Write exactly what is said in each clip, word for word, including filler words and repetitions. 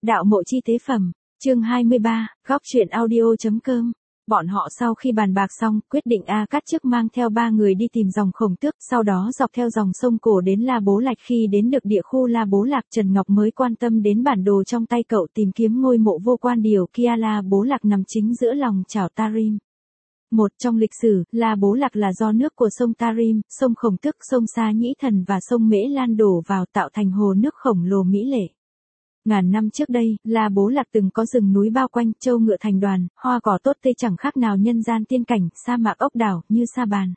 Đạo mộ chi tế phẩm, chương hai mươi ba, góc truyện audio.com. Bọn họ sau khi bàn bạc xong, quyết định A Cát trước mang theo ba người đi tìm dòng Khổng Tước, sau đó dọc theo dòng sông Cổ đến La Bố Lạch. Khi đến được địa khu La Bố Lạc, Trần Ngọc mới quan tâm đến bản đồ trong tay cậu, tìm kiếm ngôi mộ vô quan điều kia. La Bố Lạc nằm chính giữa lòng chảo Tarim. Một trong lịch sử, La Bố Lạc là do nước của sông Tarim, sông Khổng Tước, sông Sa Nhĩ Thần và sông Mễ Lan đổ vào tạo thành hồ nước khổng lồ mỹ lệ. Ngàn năm trước đây, La Bố Lạc từng có rừng núi bao quanh, trâu ngựa thành đoàn, hoa cỏ tốt tươi chẳng khác nào nhân gian tiên cảnh, sa mạc ốc đảo như sa bàn.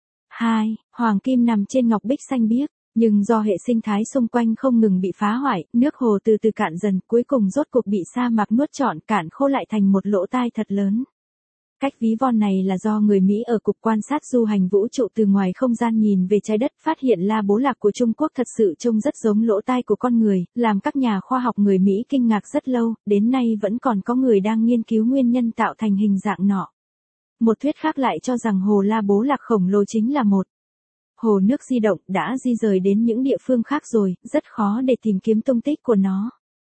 Hai, Hoàng Kim nằm trên ngọc bích xanh biếc, nhưng do hệ sinh thái xung quanh không ngừng bị phá hoại, nước hồ từ từ cạn dần, cuối cùng rốt cuộc bị sa mạc nuốt trọn, cạn khô lại thành một lỗ tai thật lớn. Cách ví von này là do người Mỹ ở Cục Quan sát Du hành Vũ trụ từ ngoài không gian nhìn về trái đất, phát hiện La Bố Lạc của Trung Quốc thật sự trông rất giống lỗ tai của con người, làm các nhà khoa học người Mỹ kinh ngạc rất lâu, đến nay vẫn còn có người đang nghiên cứu nguyên nhân tạo thành hình dạng nọ. Một thuyết khác lại cho rằng hồ La Bố Lạc khổng lồ chính là một hồ nước di động, đã di rời đến những địa phương khác rồi, rất khó để tìm kiếm tung tích của nó.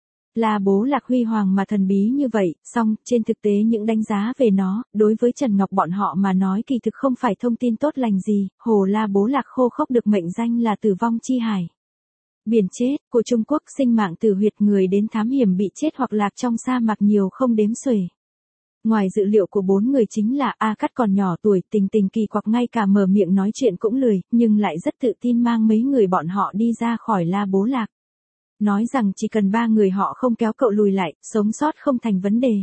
La Bố Lạc huy hoàng mà thần bí như vậy, song, trên thực tế những đánh giá về nó, đối với Trần Ngọc bọn họ mà nói kỳ thực không phải thông tin tốt lành gì. Hồ La Bố Lạc khô khốc được mệnh danh là tử vong chi hải. Biển chết của Trung Quốc, sinh mạng tử huyệt, người đến thám hiểm bị chết hoặc lạc trong sa mạc nhiều không đếm xuể. Ngoài dự liệu của bốn người chính là A Cát còn nhỏ tuổi, tình tình kỳ quặc, ngay cả mở miệng nói chuyện cũng lười, nhưng lại rất tự tin mang mấy người bọn họ đi ra khỏi La Bố Lạc. Nói rằng chỉ cần ba người họ không kéo cậu lùi lại, sống sót không thành vấn đề.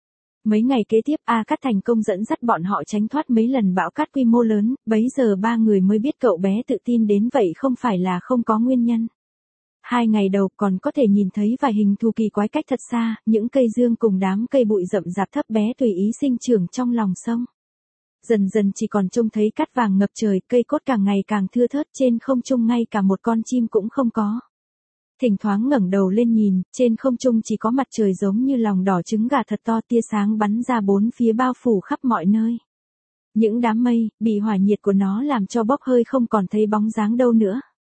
Mấy ngày kế tiếp, A Cát thành công dẫn dắt bọn họ tránh thoát mấy lần bão cát quy mô lớn, bấy giờ ba người mới biết cậu bé tự tin đến vậy không phải là không có nguyên nhân. Hai ngày đầu còn có thể nhìn thấy vài hình thù kỳ quái cách thật xa, những cây dương cùng đám cây bụi rậm rạp thấp bé tùy ý sinh trưởng trong lòng sông. Dần dần chỉ còn trông thấy cát vàng ngập trời, cây cốt càng ngày càng thưa thớt, trên không trung ngay cả một con chim cũng không có. Thỉnh thoảng ngẩng đầu lên nhìn, trên không trung chỉ có mặt trời giống như lòng đỏ trứng gà thật to, tia sáng bắn ra bốn phía bao phủ khắp mọi nơi. Những đám mây, bị hỏa nhiệt của nó làm cho bốc hơi không còn thấy bóng dáng đâu nữa.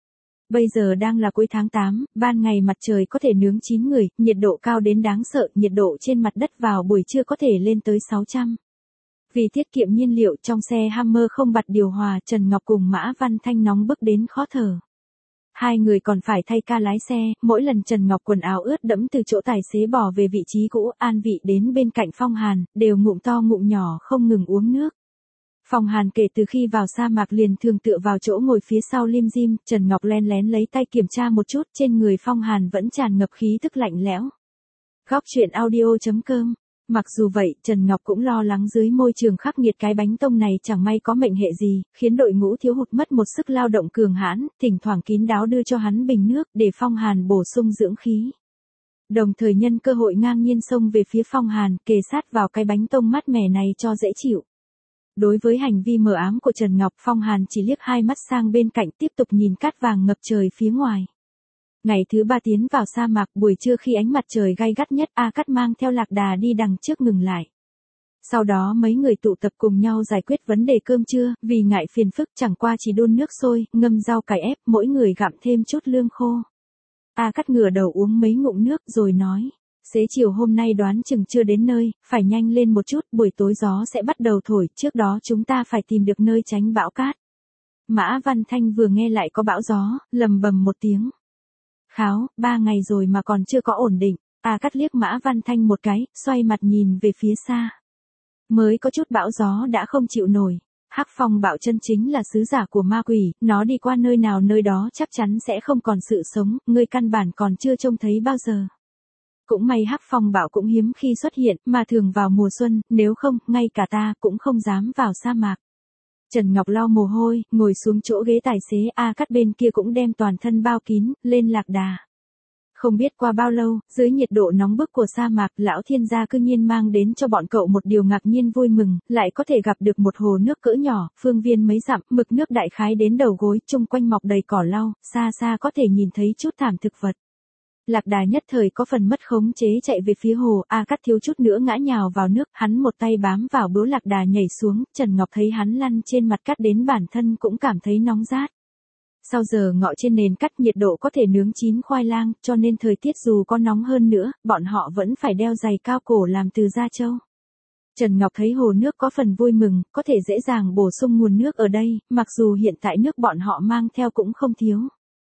Bây giờ đang là cuối tháng tám, ban ngày mặt trời có thể nướng chín người, nhiệt độ cao đến đáng sợ, nhiệt độ trên mặt đất vào buổi trưa có thể lên tới sáu trăm. Vì tiết kiệm nhiên liệu, trong xe Hammer không bật điều hòa, Trần Ngọc cùng Mã Văn Thanh nóng bức đến khó thở. Hai người còn phải thay ca lái xe, mỗi lần Trần Ngọc quần áo ướt đẫm từ chỗ tài xế bỏ về vị trí cũ, an vị đến bên cạnh Phong Hàn, đều ngụm to ngụm nhỏ không ngừng uống nước. Phong Hàn kể từ khi vào sa mạc liền thường tựa vào chỗ ngồi phía sau lim dim, Trần Ngọc len lén lấy tay kiểm tra một chút, trên người Phong Hàn vẫn tràn ngập khí tức lạnh lẽo. Góc truyện audio.com. Mặc dù vậy, Trần Ngọc cũng lo lắng dưới môi trường khắc nghiệt cái bánh tông này chẳng may có mệnh hệ gì, khiến đội ngũ thiếu hụt mất một sức lao động cường hãn, thỉnh thoảng kín đáo đưa cho hắn bình nước để Phong Hàn bổ sung dưỡng khí. Đồng thời nhân cơ hội ngang nhiên xông về phía Phong Hàn, kề sát vào cái bánh tông mát mẻ này cho dễ chịu. Đối với hành vi mờ ám của Trần Ngọc, Phong Hàn chỉ liếc hai mắt sang bên cạnh, tiếp tục nhìn cát vàng ngập trời phía ngoài. Ngày thứ ba tiến vào sa mạc, buổi trưa khi ánh mặt trời gay gắt nhất, A Cát mang theo Lạc Đà đi đằng trước ngừng lại. Sau đó mấy người tụ tập cùng nhau giải quyết vấn đề cơm trưa, vì ngại phiền phức chẳng qua chỉ đun nước sôi, ngâm rau cải ép, mỗi người gặm thêm chút lương khô. A Cát ngửa đầu uống mấy ngụm nước rồi nói, xế chiều hôm nay đoán chừng chưa đến nơi, phải nhanh lên một chút, buổi tối gió sẽ bắt đầu thổi, trước đó chúng ta phải tìm được nơi tránh bão cát. Mã Văn Thanh vừa nghe lại có bão gió, lầm bầm một tiếng. Kháo, ba ngày rồi mà còn chưa có ổn định. A Cát liếc Mã Văn Thanh một cái, xoay mặt nhìn về phía xa. Mới có chút bão gió đã không chịu nổi. Hắc Phong Bạo chân chính là sứ giả của ma quỷ, nó đi qua nơi nào nơi đó chắc chắn sẽ không còn sự sống, ngươi căn bản còn chưa trông thấy bao giờ. Cũng may Hắc Phong Bạo cũng hiếm khi xuất hiện, mà thường vào mùa xuân, nếu không, ngay cả ta cũng không dám vào sa mạc. Trần Ngọc lau mồ hôi, ngồi xuống chỗ ghế tài xế, A Cát bên kia cũng đem toàn thân bao kín, lên Lạc Đà. Không biết qua bao lâu, dưới nhiệt độ nóng bức của sa mạc, lão thiên gia cư nhiên mang đến cho bọn cậu một điều ngạc nhiên vui mừng, lại có thể gặp được một hồ nước cỡ nhỏ, phương viên mấy dặm, mực nước đại khái đến đầu gối, chung quanh mọc đầy cỏ lau, xa xa có thể nhìn thấy chút thảm thực vật. Lạc Đà nhất thời có phần mất khống chế chạy về phía hồ, A Cát thiếu chút nữa ngã nhào vào nước, hắn một tay bám vào bướu Lạc Đà nhảy xuống, Trần Ngọc thấy hắn lăn trên mặt cát đến bản thân cũng cảm thấy nóng rát. Sau giờ ngọ trên nền cắt nhiệt độ có thể nướng chín khoai lang, cho nên thời tiết dù có nóng hơn nữa, bọn họ vẫn phải đeo giày cao cổ làm từ da trâu. Trần Ngọc thấy hồ nước có phần vui mừng, có thể dễ dàng bổ sung nguồn nước ở đây, mặc dù hiện tại nước bọn họ mang theo cũng không thiếu.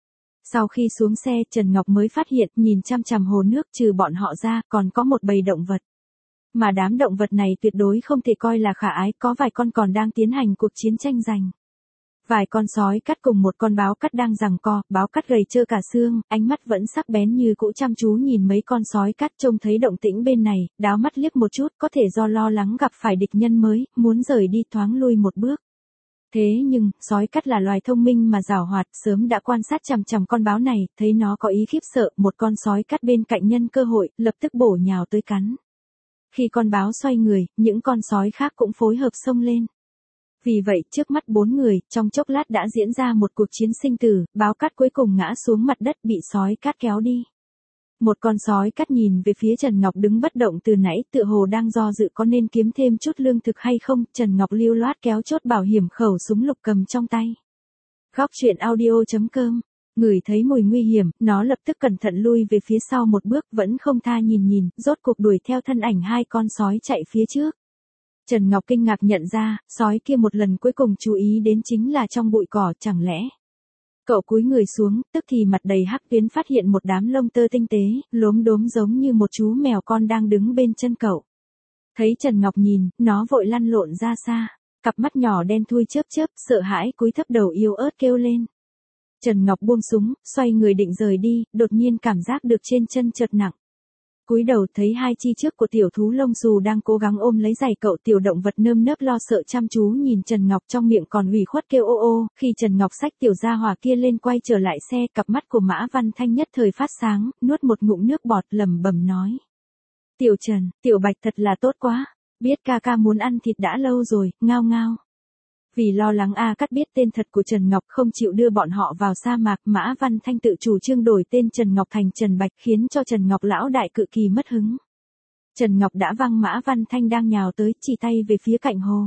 Sau khi xuống xe, Trần Ngọc mới phát hiện, nhìn chăm chằm hồ nước trừ bọn họ ra, còn có một bầy động vật. Mà đám động vật này tuyệt đối không thể coi là khả ái, có vài con còn đang tiến hành cuộc chiến tranh giành. Vài con sói cắt cùng một con báo cắt đang giằng co, báo cắt gầy trơ cả xương, ánh mắt vẫn sắc bén như cũ chăm chú nhìn mấy con sói cắt trông thấy động tĩnh bên này, đáo mắt liếc một chút, có thể do lo lắng gặp phải địch nhân mới, muốn rời đi thoáng lui một bước. Thế nhưng, sói cắt là loài thông minh mà giảo hoạt, sớm đã quan sát chằm chằm con báo này, thấy nó có ý khiếp sợ, một con sói cắt bên cạnh nhân cơ hội, lập tức bổ nhào tới cắn. Khi con báo xoay người, những con sói khác cũng phối hợp xông lên. Vì vậy, trước mắt bốn người, trong chốc lát đã diễn ra một cuộc chiến sinh tử, báo cắt cuối cùng ngã xuống mặt đất bị sói cắt kéo đi. Một con sói cắt nhìn về phía Trần Ngọc đứng bất động từ nãy, tựa hồ đang do dự có nên kiếm thêm chút lương thực hay không, Trần Ngọc lưu loát kéo chốt bảo hiểm khẩu súng lục cầm trong tay. Góc truyện audio chấm com. Ngửi thấy mùi nguy hiểm, nó lập tức cẩn thận lui về phía sau một bước, vẫn không tha nhìn nhìn, rốt cuộc đuổi theo thân ảnh hai con sói chạy phía trước. Trần Ngọc kinh ngạc nhận ra, sói kia một lần cuối cùng chú ý đến chính là trong bụi cỏ, chẳng lẽ. Cậu cúi người xuống, tức thì mặt đầy hắc tuyến phát hiện một đám lông tơ tinh tế, lốm đốm giống như một chú mèo con đang đứng bên chân cậu. Thấy Trần Ngọc nhìn, nó vội lăn lộn ra xa, cặp mắt nhỏ đen thui chớp chớp, sợ hãi cúi thấp đầu yếu ớt kêu lên. Trần Ngọc buông súng, xoay người định rời đi, đột nhiên cảm giác được trên chân chợt nặng. Cúi đầu thấy hai chi trước của tiểu thú lông xù đang cố gắng ôm lấy giày cậu, tiểu động vật nơm nớp lo sợ chăm chú nhìn Trần Ngọc, trong miệng còn ủy khuất kêu ô ô, khi Trần Ngọc xách tiểu gia hỏa kia lên quay trở lại xe, cặp mắt của Mã Văn Thanh nhất thời phát sáng, nuốt một ngụm nước bọt lẩm bẩm nói. Tiểu Trần, tiểu Bạch thật là tốt quá, biết ca ca muốn ăn thịt đã lâu rồi, ngao ngao. Vì lo lắng A Cắt biết tên thật của Trần Ngọc không chịu đưa bọn họ vào sa mạc, Mã Văn Thanh tự chủ trương đổi tên Trần Ngọc thành Trần Bạch, khiến cho Trần Ngọc lão đại cự kỳ mất hứng. Trần Ngọc đã văng Mã Văn Thanh đang nhào tới, chỉ tay về phía cạnh hồ.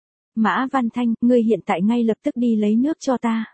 Mã Văn Thanh, ngươi hiện tại ngay lập tức đi lấy nước cho ta.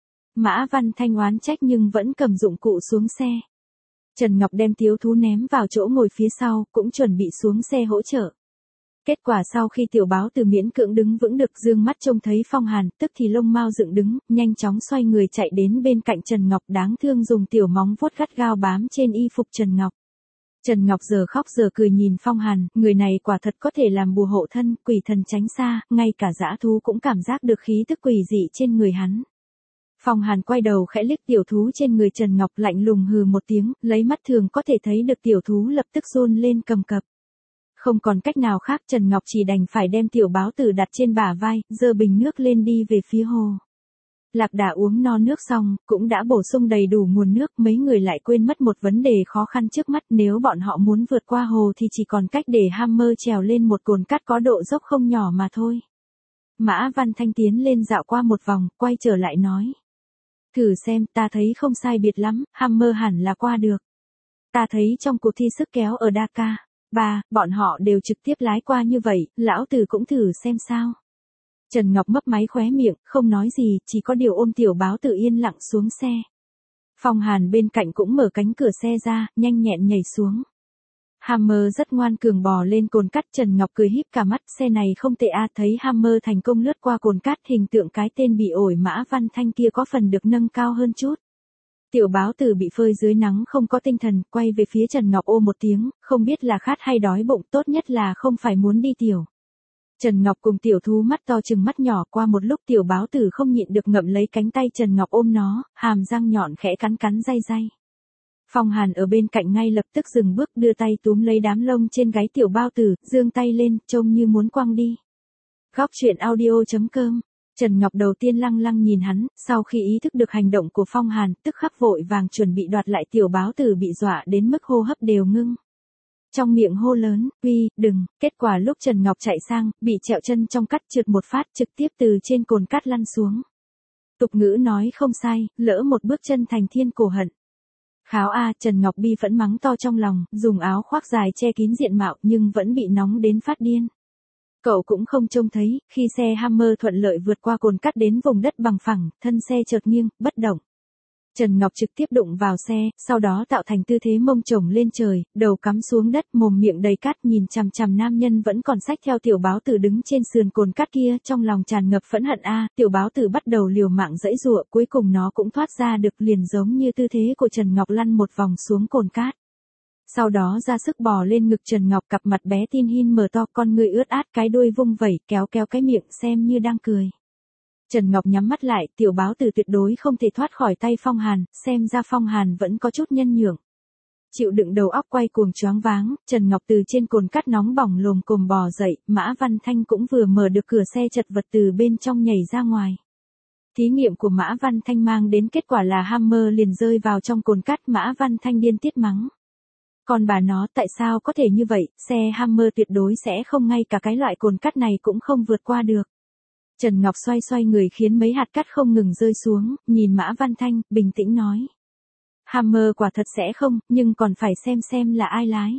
Mã Văn Thanh oán trách nhưng vẫn cầm dụng cụ xuống xe. Trần Ngọc đem tiếu thú ném vào chỗ ngồi phía sau, cũng chuẩn bị xuống xe hỗ trợ. Kết quả sau khi tiểu báo từ miễn cưỡng đứng vững được, dương mắt trông thấy Phong Hàn, tức thì lông mao dựng đứng, nhanh chóng xoay người chạy đến bên cạnh Trần Ngọc, đáng thương dùng tiểu móng vuốt gắt gao bám trên y phục Trần Ngọc. Trần Ngọc giờ khóc giờ cười nhìn Phong Hàn, người này quả thật có thể làm bùa hộ thân, quỷ thần tránh xa, ngay cả dã thú cũng cảm giác được khí tức quỷ dị trên người hắn. Phong Hàn quay đầu khẽ liếc tiểu thú trên người Trần Ngọc, lạnh lùng hừ một tiếng, lấy mắt thường có thể thấy được tiểu thú lập tức run lên cầm cập. Không còn cách nào khác, Trần Ngọc chỉ đành phải đem tiểu báo tử đặt trên bả vai, giơ bình nước lên đi về phía hồ. Lạc Đà uống no nước xong, cũng đã bổ sung đầy đủ nguồn nước, mấy người lại quên mất một vấn đề khó khăn trước mắt, nếu bọn họ muốn vượt qua hồ thì chỉ còn cách để Hammer trèo lên một cồn cát có độ dốc không nhỏ mà thôi. Mã Văn Thanh tiến lên dạo qua một vòng, quay trở lại nói. Thử xem, ta thấy không sai biệt lắm, Hammer hẳn là qua được. Ta thấy trong cuộc thi sức kéo ở Dakar. Ba, bọn họ đều trực tiếp lái qua như vậy, lão tử cũng thử xem sao. Trần Ngọc mấp máy khóe miệng, không nói gì, chỉ có điều ôm tiểu báo tử yên lặng xuống xe. Phong Hàn bên cạnh cũng mở cánh cửa xe ra, nhanh nhẹn nhảy xuống. Hammer rất ngoan cường bò lên cồn cát, Trần Ngọc cười híp cả mắt, xe này không tệ a, thấy Hammer thành công lướt qua cồn cát, hình tượng cái tên bị ổi Mã Văn Thanh kia có phần được nâng cao hơn chút. Tiểu báo tử bị phơi dưới nắng không có tinh thần, quay về phía Trần Ngọc ô một tiếng, không biết là khát hay đói bụng, tốt nhất là không phải muốn đi tiểu. Trần Ngọc cùng tiểu thú mắt to chừng mắt nhỏ, qua một lúc tiểu báo tử không nhịn được ngậm lấy cánh tay Trần Ngọc ôm nó, hàm răng nhọn khẽ cắn cắn day day. Phong Hàn ở bên cạnh ngay lập tức dừng bước, đưa tay túm lấy đám lông trên gáy tiểu bao tử, giương tay lên, trông như muốn quăng đi. Góc truyện audio chấm com. Trần Ngọc đầu tiên lăng lăng nhìn hắn, sau khi ý thức được hành động của Phong Hàn, tức khắc vội vàng chuẩn bị đoạt lại tiểu báo tử, bị dọa đến mức hô hấp đều ngưng. Trong miệng hô lớn, uy, đừng, kết quả lúc Trần Ngọc chạy sang, bị trẹo chân trong cát trượt một phát, trực tiếp từ trên cồn cát lăn xuống. Tục ngữ nói không sai, lỡ một bước chân thành thiên cổ hận. Kháo a, Trần Ngọc bi phẫn mắng to trong lòng, dùng áo khoác dài che kín diện mạo nhưng vẫn bị nóng đến phát điên. Cậu cũng không trông thấy, khi xe Hammer thuận lợi vượt qua cồn cát đến vùng đất bằng phẳng, thân xe chợt nghiêng, bất động. Trần Ngọc trực tiếp đụng vào xe, sau đó tạo thành tư thế mông chổng lên trời, đầu cắm xuống đất, mồm miệng đầy cát, nhìn chằm chằm nam nhân vẫn còn xách theo tiểu báo tử đứng trên sườn cồn cát kia, trong lòng tràn ngập phẫn hận a. Tiểu báo tử bắt đầu liều mạng giãy giụa, cuối cùng nó cũng thoát ra được, liền giống như tư thế của Trần Ngọc lăn một vòng xuống cồn cát. Sau đó ra sức bò lên ngực Trần Ngọc, cặp mặt bé tin hin mở to, con người ướt át, cái đuôi vung vẩy, kéo kéo cái miệng xem như đang cười. Trần Ngọc nhắm mắt lại, tiểu báo tử tuyệt đối không thể thoát khỏi tay Phong Hàn, xem ra Phong Hàn vẫn có chút nhân nhượng. Chịu đựng đầu óc quay cuồng choáng váng, Trần Ngọc từ trên cồn cát nóng bỏng lồm cồm bò dậy, Mã Văn Thanh cũng vừa mở được cửa xe chật vật từ bên trong nhảy ra ngoài. Thí nghiệm của Mã Văn Thanh mang đến kết quả là Hammer liền rơi vào trong cồn cát, Mã Văn Thanh điên tiết mắng. Còn bà nó, tại sao có thể như vậy, xe Hammer tuyệt đối sẽ không, ngay cả cái loại cồn cát này cũng không vượt qua được. Trần Ngọc xoay xoay người khiến mấy hạt cát không ngừng rơi xuống, nhìn Mã Văn Thanh, bình tĩnh nói. Hammer quả thật sẽ không, nhưng còn phải xem xem là ai lái.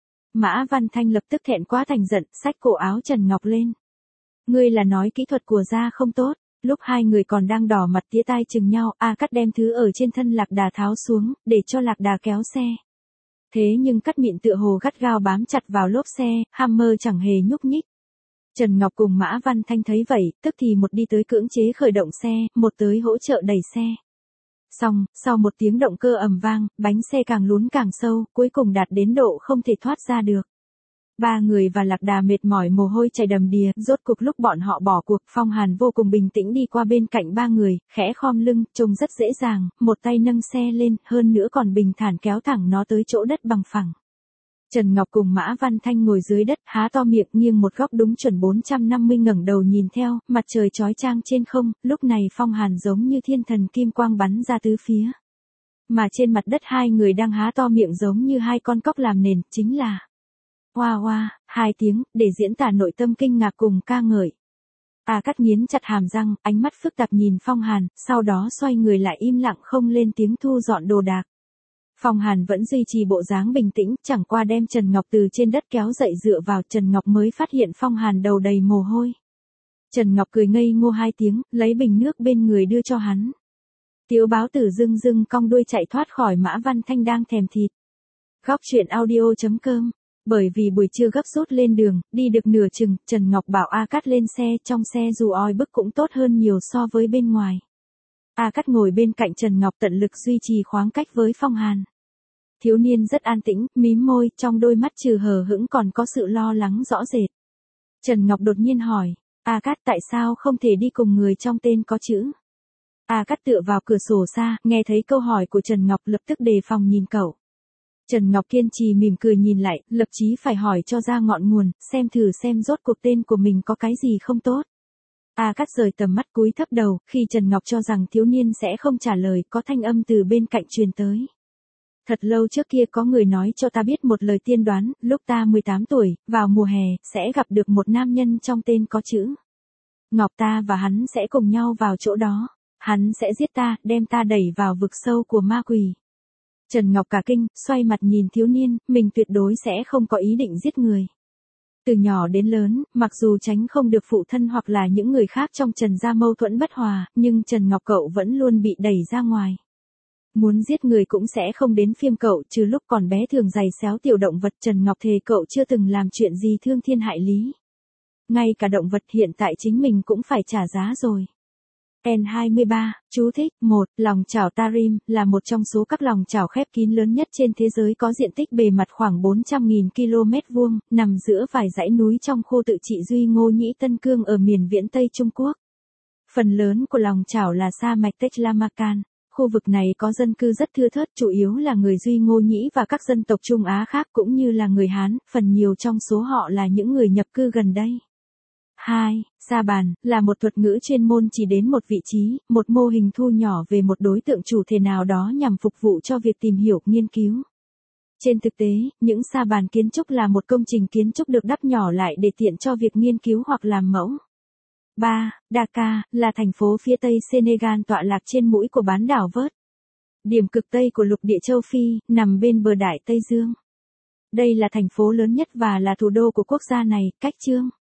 Mã Văn Thanh lập tức thẹn quá thành giận, xách cổ áo Trần Ngọc lên. Ngươi là nói kỹ thuật của gia không tốt. Lúc hai người còn đang đỏ mặt tía tai chừng nhau, A Cát đem thứ ở trên thân Lạc Đà tháo xuống, để cho Lạc Đà kéo xe. Thế nhưng Cát miệng tựa hồ gắt gao bám chặt vào lốp xe, Hammer chẳng hề nhúc nhích. Trần Ngọc cùng Mã Văn Thanh thấy vậy, tức thì một đi tới cưỡng chế khởi động xe, một tới hỗ trợ đẩy xe. Xong, sau một tiếng động cơ ầm vang, bánh xe càng lún càng sâu, cuối cùng đạt đến độ không thể thoát ra được. Ba người và Lạc Đà mệt mỏi mồ hôi chảy đầm đìa, rốt cuộc lúc bọn họ bỏ cuộc, Phong Hàn vô cùng bình tĩnh đi qua bên cạnh ba người, khẽ khom lưng, trông rất dễ dàng, một tay nâng xe lên, hơn nữa còn bình thản kéo thẳng nó tới chỗ đất bằng phẳng. Trần Ngọc cùng Mã Văn Thanh ngồi dưới đất, há to miệng nghiêng một góc đúng chuẩn bốn trăm năm mươi, ngẩng đầu nhìn theo, mặt trời chói chang trên không, lúc này Phong Hàn giống như thiên thần kim quang bắn ra tứ phía. Mà trên mặt đất hai người đang há to miệng giống như hai con cóc làm nền, chính là hoa hoa, hai tiếng, để diễn tả nội tâm kinh ngạc cùng ca ngợi. A Cát nghiến chặt hàm răng, ánh mắt phức tạp nhìn Phong Hàn, sau đó xoay người lại im lặng không lên tiếng thu dọn đồ đạc. Phong Hàn vẫn duy trì bộ dáng bình tĩnh, chẳng qua đem Trần Ngọc từ trên đất kéo dậy dựa vào, Trần Ngọc mới phát hiện Phong Hàn đầu đầy mồ hôi. Trần Ngọc cười ngây ngô hai tiếng, lấy bình nước bên người đưa cho hắn. Tiểu báo tử dưng dưng cong đuôi chạy thoát khỏi Mã Văn Thanh đang thèm thịt. Góc truyện audio chấm com. Bởi vì buổi trưa gấp rút lên đường, đi được nửa chừng, Trần Ngọc bảo A Cát lên xe, trong xe dù oi bức cũng tốt hơn nhiều so với bên ngoài. A Cát ngồi bên cạnh Trần Ngọc tận lực duy trì khoảng cách với Phong Hàn. Thiếu niên rất an tĩnh, mím môi, trong đôi mắt trừ hờ hững còn có sự lo lắng rõ rệt. Trần Ngọc đột nhiên hỏi, A Cát tại sao không thể đi cùng người trong tên có chữ? A Cát tựa vào cửa sổ xa, nghe thấy câu hỏi của Trần Ngọc lập tức đề phòng nhìn cậu. Trần Ngọc kiên trì mỉm cười nhìn lại, lập chí phải hỏi cho ra ngọn nguồn, xem thử xem rốt cuộc tên của mình có cái gì không tốt. A Cát rời tầm mắt cúi thấp đầu, khi Trần Ngọc cho rằng thiếu niên sẽ không trả lời, có thanh âm từ bên cạnh truyền tới. Thật lâu trước kia có người nói cho ta biết một lời tiên đoán, lúc ta mười tám tuổi, vào mùa hè, sẽ gặp được một nam nhân trong tên có chữ Ngọc, ta và hắn sẽ cùng nhau vào chỗ đó. Hắn sẽ giết ta, đem ta đẩy vào vực sâu của ma quỷ. Trần Ngọc cả kinh, xoay mặt nhìn thiếu niên, mình tuyệt đối sẽ không có ý định giết người. Từ nhỏ đến lớn, mặc dù tránh không được phụ thân hoặc là những người khác trong Trần gia mâu thuẫn bất hòa, nhưng Trần Ngọc cậu vẫn luôn bị đẩy ra ngoài. Muốn giết người cũng sẽ không đến phiên cậu, trừ lúc còn bé thường giày xéo tiểu động vật. Trần Ngọc thề cậu chưa từng làm chuyện gì thương thiên hại lý. Ngay cả động vật hiện tại chính mình cũng phải trả giá rồi. N hai mươi ba, chú thích, một, lòng chảo Tarim, là một trong số các lòng chảo khép kín lớn nhất trên thế giới, có diện tích bề mặt khoảng bốn trăm nghìn ki lô mét vuông, nằm giữa vài dãy núi trong khu tự trị Duy Ngô Nhĩ Tân Cương ở miền viễn Tây Trung Quốc. Phần lớn của lòng chảo là sa mạch Taklamakan. Khu vực này có dân cư rất thưa thớt, chủ yếu là người Duy Ngô Nhĩ và các dân tộc Trung Á khác cũng như là người Hán, phần nhiều trong số họ là những người nhập cư gần đây. hai. Sa bàn, là một thuật ngữ chuyên môn chỉ đến một vị trí, một mô hình thu nhỏ về một đối tượng chủ thể nào đó nhằm phục vụ cho việc tìm hiểu, nghiên cứu. Trên thực tế, những sa bàn kiến trúc là một công trình kiến trúc được đắp nhỏ lại để tiện cho việc nghiên cứu hoặc làm mẫu. ba. Dakar, là thành phố phía tây Senegal tọa lạc trên mũi của bán đảo Vớt. Điểm cực tây của lục địa châu Phi, nằm bên bờ Đại Tây Dương. Đây là thành phố lớn nhất và là thủ đô của quốc gia này, cách Chương